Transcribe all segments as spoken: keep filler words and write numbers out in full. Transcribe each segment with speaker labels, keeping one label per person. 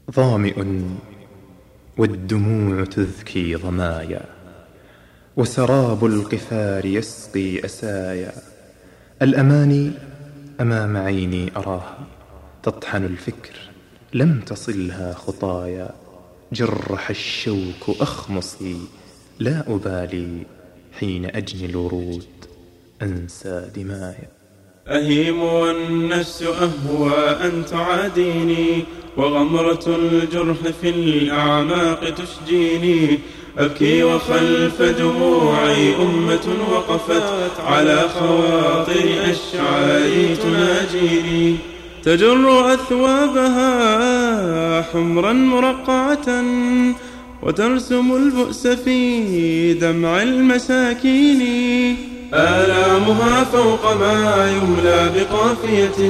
Speaker 1: ظامئ والدموع تذكي ظمايا، وسراب القفار يسقي أسايا. الأماني أمام عيني أراها تطحن الفكر، لم تصلها خطايا. جرح الشوك أخمصي لا أبالي، حين أجني الورود أنسى دمايا.
Speaker 2: أهيم والنفس أهوى أن تعاديني، وغمرة الجرح في الأعماق تشجيني. أبكي وخلف دموعي أمة وقفت على خواطر أشعاري تناجيني. تجر أثوابها حمرا مرقعة، وترسم البؤس في دمع المساكين. آلامها فوق ما يملى بقافية،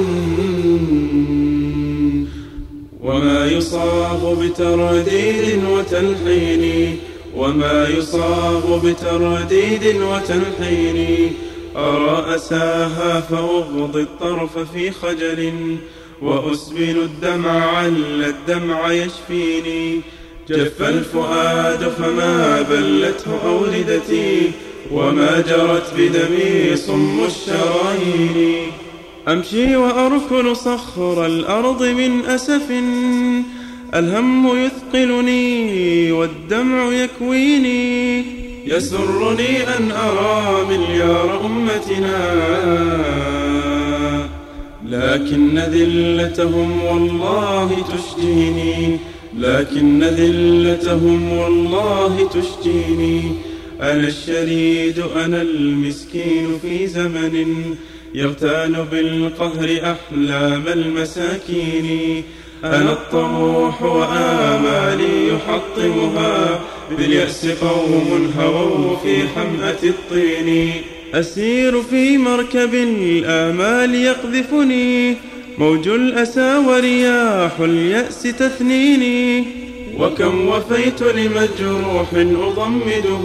Speaker 2: وما يصاب بترديد وتلحين، وما يصاب بترديد وتلحين. أرى أساها فأغضي الطرف في خجل، وأسبل الدمع عل الدمع يشفيني. جف الفؤاد فما بلته أوردتي، وما جرت بدمي صم الشرايين. أمشي وأركل صخر الأرض من أسف، الهم يثقلني والدمع يكويني. يسرني أن أرى مليار أمتنا، لكن ذلتهم والله تشجيني، لكن ذلتهم والله تشجيني. أنا الشريد أنا المسكين في زمن يغتال بالقهر أحلام المساكين. أنا الطموح وآمالي يحطمها، باليأس قوم هووا في حمأة الطين. أسير في مركب الآمال يقذفني، موج الأسى ورياح اليأس تثنيني. وكم وفيت لمجروح أضمده،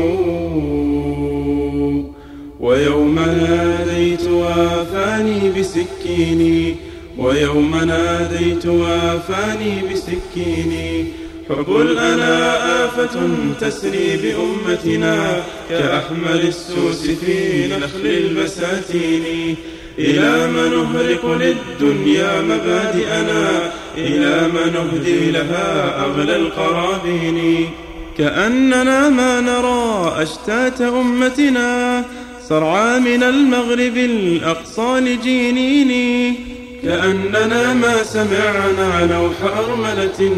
Speaker 2: ويوم ناديت وافاني بسكيني، ويوم ناديت وافاني بسكيني. حب الأنا آفة تسري بأمتنا، كأحمل السوس في نخل البساتين. إلى ما نهرق للدنيا مبادئنا، إلى ما نهدي لها أغلى القرابين. كأننا ما نرى أشتات أمتنا، صرعى من المغرب الأقصى لجينين. كأننا ما سمعنا نوح أرملة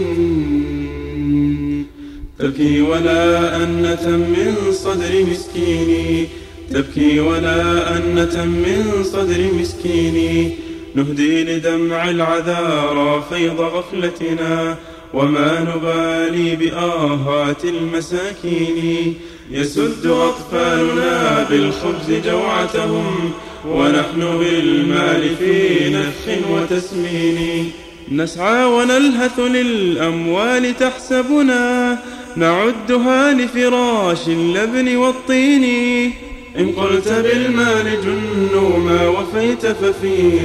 Speaker 2: تبكي ولا أنة من صدر مسكين، تبكي ولا أنة من صدر مسكين. نهدي لدمع العذارى فيض غفلتنا، وما نبالي بآهات المساكين. يسد أطفالنا بالخبز جوعتهم، ونحن بالمال في نفخ وتسمين. نسعى ونلهث للأموال تحسبنا، نعدها لفراش اللبن والطين. إن قلت بالمال جنوا ما وفيت، ففي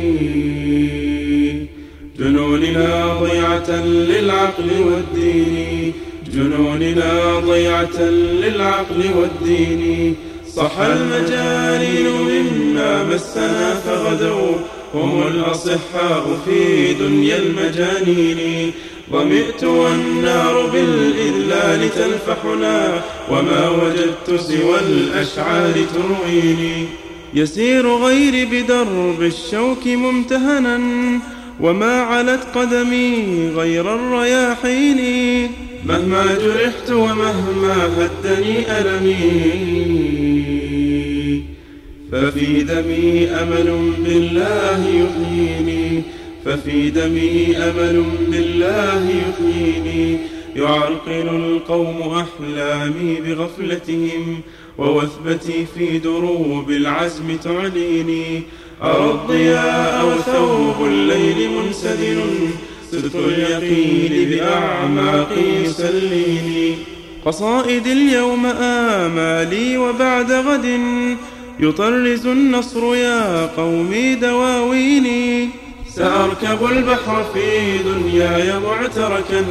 Speaker 2: جنوننا ضيعة للعقل والدين، جنوننا ضيعة للعقل والدين. صح المجانين مما مسنا فغدوا، هم الأصحاء في دنيا المجانين. ظمئت والنار بالإذلال تلفحنا، وما وجدت سوى الأشعار ترويني. يسير غيري بدرب الشوك ممتهنا، وما علت قدمي غير الرياحين. مهما جرحت ومهما هدني ألمي، ففي دمي أمل بالله يحييني، ففي دمي أمل بالله يحييني. يعرقل القوم أحلامي بغفلتهم، ووثبتي في دروب العزم تعليني. أرى الضياء وثوب الليل منسدل، صدق اليقين بأعماقي يسليني. قصائد اليوم آمالي، وبعد غد يطرز النصر يا قومي دواويني. سأركب البحر في دنياي معتركا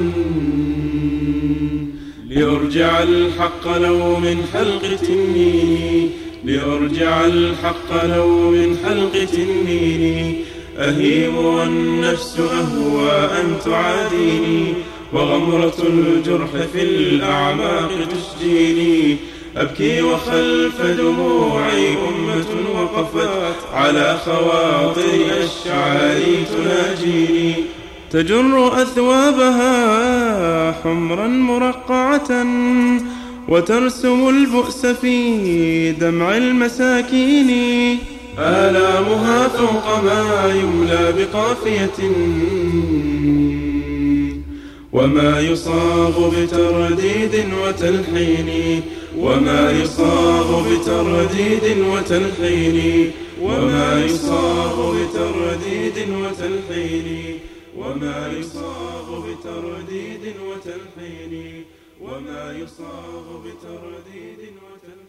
Speaker 2: لأرجع الحق لو من حلق تنيني لأرجع الحق لو من حلق تنيني أهيم والنفس أهوى أن تعاديني وغمرة الجرح في الأعماق تشجيني أبكي وخلف دموعي أمة وقفت على خواطر أشعاري تناجيني تجر أثوابها حمرا مرقعة وترسم البؤس في دمع المساكين آلامها فوق ما يملى بقافية وما يصاغ بترديد وتلحين وما يصاغ بترديد وتلحين وما يصاغ بترديد وتلحين وما يصاغ بترديد وتلحين وما يصاغ بترديد وتلحين